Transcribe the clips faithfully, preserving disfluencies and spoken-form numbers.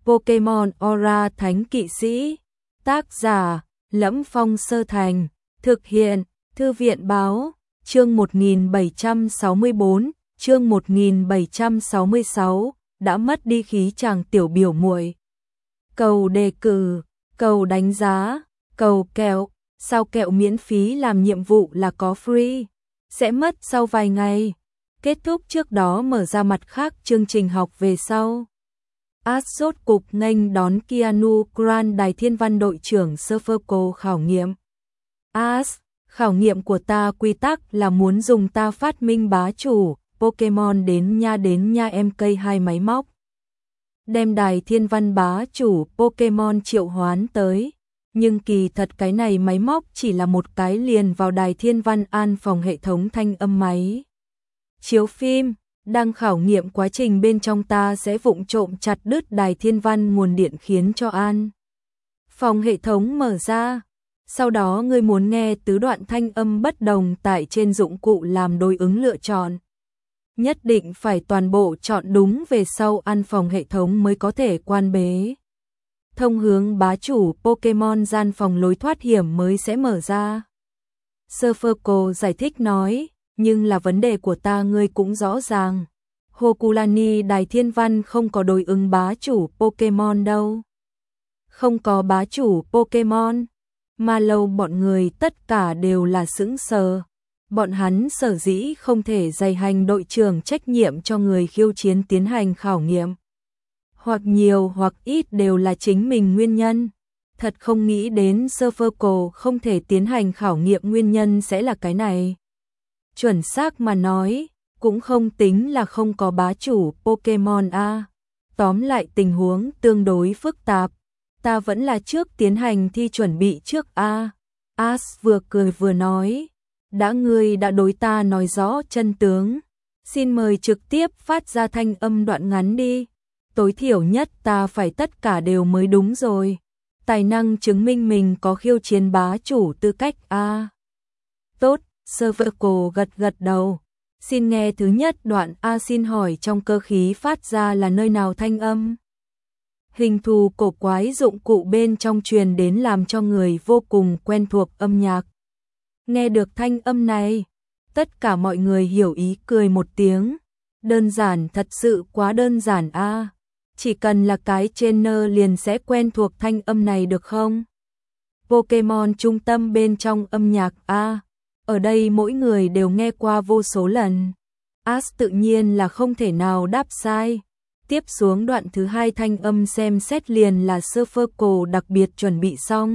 Pokemon Aura Thánh Kỵ Sĩ. Tác giả: Lẫm Phong Sơ Thành. Thực hiện: Thư viện Báo. Chương một nghìn bảy trăm sáu mươi bốn, chương một nghìn bảy trăm sáu mươi sáu, đã mất đi khí chàng tiểu biểu muội. Cầu đề cử, cầu đánh giá, cầu kẹo, sao kẹo miễn phí làm nhiệm vụ là có free, sẽ mất sau vài ngày. Kết thúc trước đó mở ra mặt khác chương trình học về sau. Ash rốt cục nghênh đón Keanu Grant Đài Thiên Văn đội trưởng Serverco khảo nghiệm. Ash, khảo nghiệm của ta quy tắc là muốn dùng ta phát minh bá chủ Pokemon đến nha đến nha em cây hai máy móc. Đem Đài Thiên Văn bá chủ Pokemon triệu hoán tới. Nhưng kỳ thật cái này máy móc chỉ là một cái liền vào Đài Thiên Văn an phòng hệ thống thanh âm máy chiếu phim. Đang khảo nghiệm quá trình bên trong ta sẽ vụng trộm chặt đứt Đài Thiên Văn nguồn điện khiến cho an phòng hệ thống mở ra. Sau đó ngươi muốn nghe tứ đoạn thanh âm bất đồng tại trên dụng cụ làm đối ứng lựa chọn. Nhất định phải toàn bộ chọn đúng về sau an phòng hệ thống mới có thể quan bế. Thông hướng bá chủ Pokemon gian phòng lối thoát hiểm mới sẽ mở ra. Serverco giải thích nói, nhưng là vấn đề của ta ngươi cũng rõ ràng. Hokulani Đài Thiên Văn không có đối ứng bá chủ Pokemon đâu. Không có bá chủ Pokemon. Mà lâu bọn người tất cả đều là sững sờ. Bọn hắn sở dĩ không thể dày hành đội trưởng trách nhiệm cho người khiêu chiến tiến hành khảo nghiệm. Hoặc nhiều hoặc ít đều là chính mình nguyên nhân. Thật không nghĩ đến Serverco không thể tiến hành khảo nghiệm nguyên nhân sẽ là cái này. Chuẩn xác mà nói, cũng không tính là không có bá chủ Pokemon a. Tóm lại tình huống tương đối phức tạp. Ta vẫn là trước tiến hành thi chuẩn bị trước a. Ash vừa cười vừa nói, đã ngươi đã đối ta nói rõ chân tướng, xin mời trực tiếp phát ra thanh âm đoạn ngắn đi. Tối thiểu nhất ta phải tất cả đều mới đúng rồi. Tài năng chứng minh mình có khiêu chiến bá chủ tư cách a. Tốt, Serverco gật gật đầu. Xin nghe thứ nhất đoạn a. Xin hỏi trong cơ khí phát ra là nơi nào thanh âm? Hình thù cổ quái dụng cụ bên trong truyền đến làm cho người vô cùng quen thuộc âm nhạc. Nghe được thanh âm này, tất cả mọi người hiểu ý cười một tiếng. Đơn giản, thật sự quá đơn giản a. Chỉ cần là cái trainer liền sẽ quen thuộc thanh âm này được không? Pokemon trung tâm bên trong âm nhạc a. Ở đây mỗi người đều nghe qua vô số lần. Ash tự nhiên là không thể nào đáp sai. Tiếp xuống đoạn thứ hai thanh âm xem xét liền là Serverco đặc biệt chuẩn bị xong.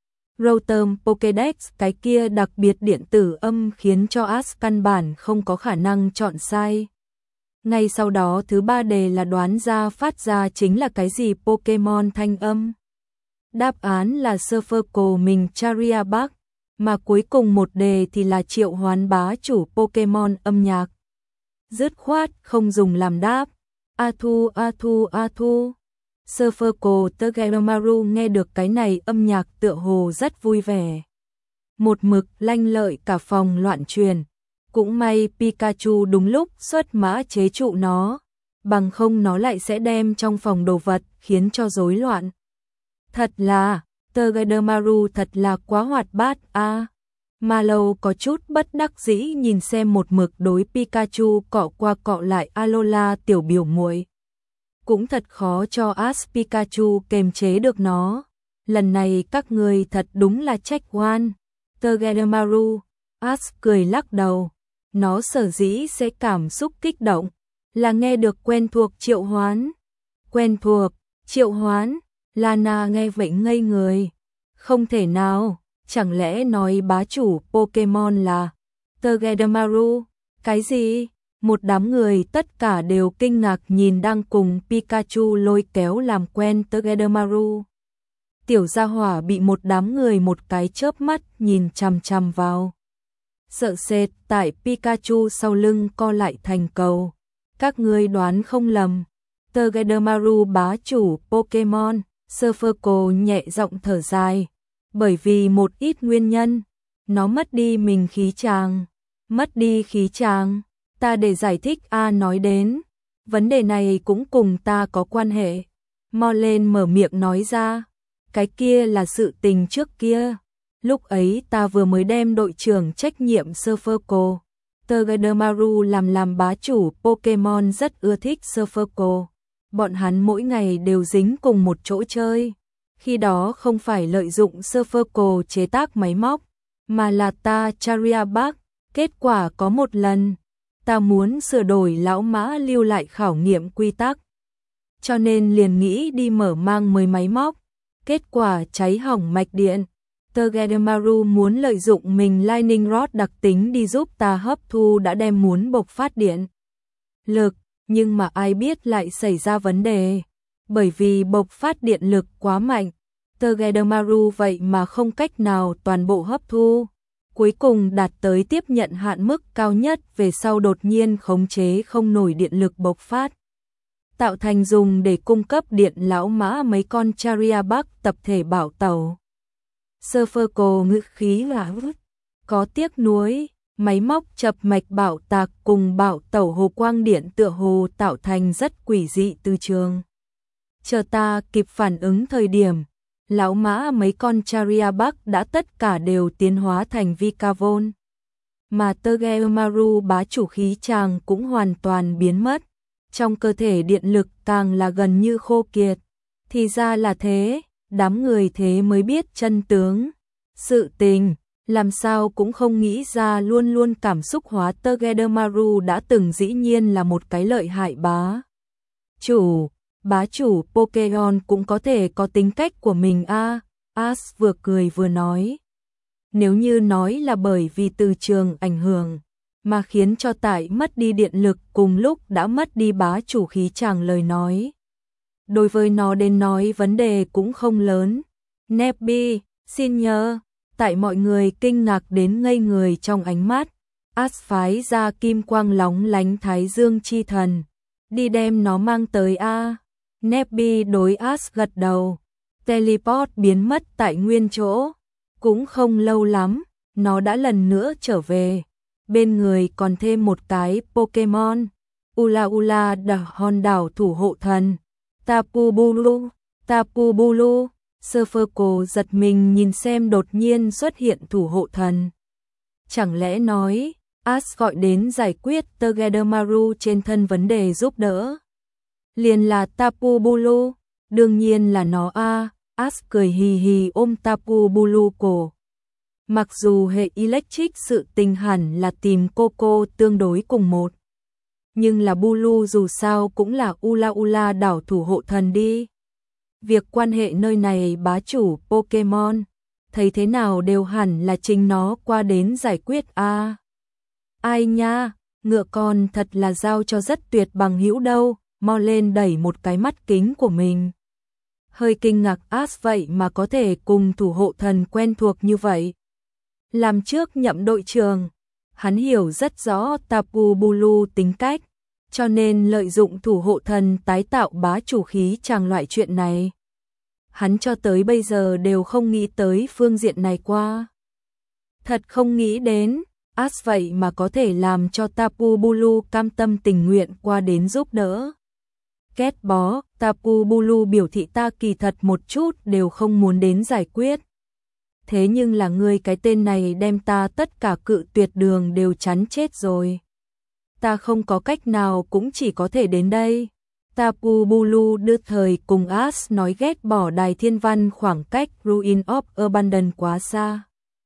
Rotom Pokédex, cái kia đặc biệt điện tử âm khiến cho Ash căn bản không có khả năng chọn sai. Ngay sau đó thứ ba đề là đoán ra phát ra chính là cái gì Pokemon thanh âm. Đáp án là Serverco mình Chariabark, mà cuối cùng một đề thì là triệu hoán bá chủ Pokemon âm nhạc. Dứt khoát không dùng làm đáp. Athu Athu Athu. Serverco Togedemaru nghe được cái này âm nhạc tựa hồ rất vui vẻ. Một mực lanh lợi cả phòng loạn truyền. Cũng may Pikachu đúng lúc xuất mã chế trụ nó, bằng không nó lại sẽ đem trong phòng đồ vật khiến cho rối loạn. Thật là, Togedemaru thật là quá hoạt bát a. À. Mallow có chút bất đắc dĩ nhìn xem một mực đối Pikachu cọ qua cọ lại Alola tiểu biểu muội. Cũng thật khó cho Ash Pikachu kềm chế được nó. Lần này các người thật đúng là trách oan. Togedemaru, Ash cười lắc đầu. Nó sở dĩ sẽ cảm xúc kích động là nghe được quen thuộc triệu hoán. Quen thuộc, triệu hoán, Lana nghe vậy ngây người. Không thể nào, chẳng lẽ nói bá chủ Pokemon là Togedemaru? Cái gì? Một đám người tất cả đều kinh ngạc nhìn đang cùng Pikachu lôi kéo làm quen Togedemaru. Tiểu gia hỏa bị một đám người một cái chớp mắt nhìn chằm chằm vào. Sợ sệt tại Pikachu sau lưng co lại thành cầu. Các ngươi đoán không lầm. Togedemaru bá chủ Pokemon. Serverco nhẹ giọng thở dài. Bởi vì một ít nguyên nhân, nó mất đi mình khí tràng. Mất đi khí tràng. Ta để giải thích a nói đến. Vấn đề này cũng cùng ta có quan hệ. Morlen mở miệng nói ra, cái kia là sự tình trước kia. Lúc ấy ta vừa mới đem đội trưởng trách nhiệm Surferco, Togedemaru làm làm bá chủ Pokemon rất ưa thích Surferco. Bọn hắn mỗi ngày đều dính cùng một chỗ chơi. Khi đó không phải lợi dụng Surferco chế tác máy móc, mà là ta Chariabark. Kết quả có một lần, ta muốn sửa đổi lão mã lưu lại khảo nghiệm quy tắc. Cho nên liền nghĩ đi mở mang mới máy móc. Kết quả cháy hỏng mạch điện. Togedemaru muốn lợi dụng mình Lightning Rod đặc tính đi giúp ta hấp thu đã đem muốn bộc phát điện lực, nhưng mà ai biết lại xảy ra vấn đề. Bởi vì bộc phát điện lực quá mạnh, Togedemaru vậy mà không cách nào toàn bộ hấp thu. Cuối cùng đạt tới tiếp nhận hạn mức cao nhất về sau đột nhiên khống chế không nổi điện lực bộc phát. Tạo thành dùng để cung cấp điện lão mã mấy con Chariabark tập thể bảo tẩu. Surferco ngữ khí là có tiếc nuối, máy móc chập mạch bảo tạc cùng bảo tẩu hồ quang điện tựa hồ tạo thành rất quỷ dị từ trường. Chờ ta kịp phản ứng thời điểm, lão mã mấy con Chariabark đã tất cả đều tiến hóa thành Vikavon. Mà Togedemaru bá chủ khí tràng cũng hoàn toàn biến mất. Trong cơ thể điện lực càng là gần như khô kiệt. Thì ra là thế, đám người thế mới biết chân tướng. Sự tình, làm sao cũng không nghĩ ra luôn luôn cảm xúc hóa Togedemaru đã từng dĩ nhiên là một cái lợi hại bá chủ. Bá chủ Pokemon cũng có thể có tính cách của mình a. À, Ash vừa cười vừa nói. Nếu như nói là bởi vì từ trường ảnh hưởng mà khiến cho tại mất đi điện lực cùng lúc đã mất đi bá chủ khí tràng lời nói. Đối với nó đến nói vấn đề cũng không lớn. Nebby, xin nhớ, tại mọi người kinh ngạc đến ngây người trong ánh mắt, Ash phái ra kim quang lóng lánh thái dương chi thần. Đi đem nó mang tới a. À. Nebby đối Ash gật đầu. Teleport biến mất tại nguyên chỗ. Cũng không lâu lắm, nó đã lần nữa trở về. Bên người còn thêm một cái Pokemon. Ula Ula đảo hòn đảo thủ hộ thần. Tapu Bulu, Tapu Bulu. Surferco giật mình nhìn xem đột nhiên xuất hiện thủ hộ thần. Chẳng lẽ nói, Ash gọi đến giải quyết Togedemaru trên thân vấn đề giúp đỡ. Liền là Tapu Bulu, đương nhiên là nó a. À. Ash cười hì hì ôm Tapu Bulu cổ. Mặc dù hệ electric sự tình hẳn là tìm Coco tương đối cùng một. Nhưng là Bulu dù sao cũng là Ula Ula đảo thủ hộ thần đi. Việc quan hệ nơi này bá chủ Pokemon, thấy thế nào đều hẳn là chính nó qua đến giải quyết a. À. Ai nha, ngựa con thật là giao cho rất tuyệt bằng hữu đâu. Morlen đẩy một cái mắt kính của mình. Hơi kinh ngạc Ash vậy mà có thể cùng thủ hộ thần quen thuộc như vậy. Làm trước nhậm đội trưởng, hắn hiểu rất rõ Tapu Bulu tính cách, cho nên lợi dụng thủ hộ thần tái tạo bá chủ khí tràng loại chuyện này. Hắn cho tới bây giờ đều không nghĩ tới phương diện này qua. Thật không nghĩ đến, Ash vậy mà có thể làm cho Tapu Bulu cam tâm tình nguyện qua đến giúp đỡ. Két bó, Tapu Bulu biểu thị ta kỳ thật một chút đều không muốn đến giải quyết. Thế nhưng là ngươi cái tên này đem ta tất cả cự tuyệt đường đều chắn chết rồi. Ta không có cách nào cũng chỉ có thể đến đây. Tapu Bulu đưa thời cùng Ash nói ghét bỏ đài thiên văn khoảng cách Ruin of Abundance quá xa.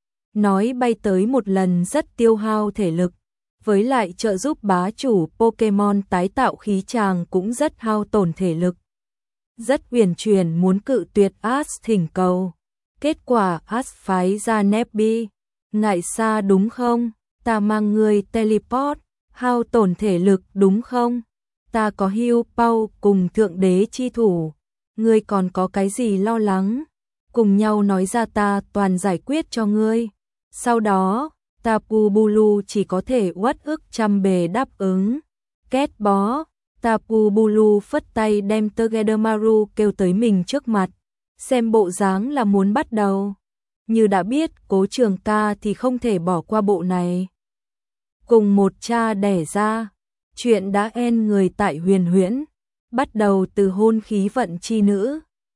Nói bay tới một lần rất tiêu hao thể lực. Với lại trợ giúp bá chủ Pokemon tái tạo khí tràng cũng rất hao tổn thể lực. Rất huyền chuyển muốn cự tuyệt Ash thỉnh cầu. Kết quả Ash phái ra Nebby. Ngại xa đúng không? Ta mang người teleport, hao tổn thể lực đúng không? Ta có Hưu Pau cùng thượng đế chi thủ. Ngươi còn có cái gì lo lắng? Cùng nhau nói ra ta toàn giải quyết cho ngươi. Sau đó, Tapu Bulu chỉ có thể uất ức trăm bề đáp ứng. Két bó, Tapu Bulu phất tay đem Togedemaru kêu tới mình trước mặt. Xem bộ dáng là muốn bắt đầu. Như đã biết Cố Trường Ca thì không thể bỏ qua bộ này. Cùng một cha đẻ ra, chuyện đã en người tại huyền huyễn. bắt đầu từ hôn khí vận chi nữ.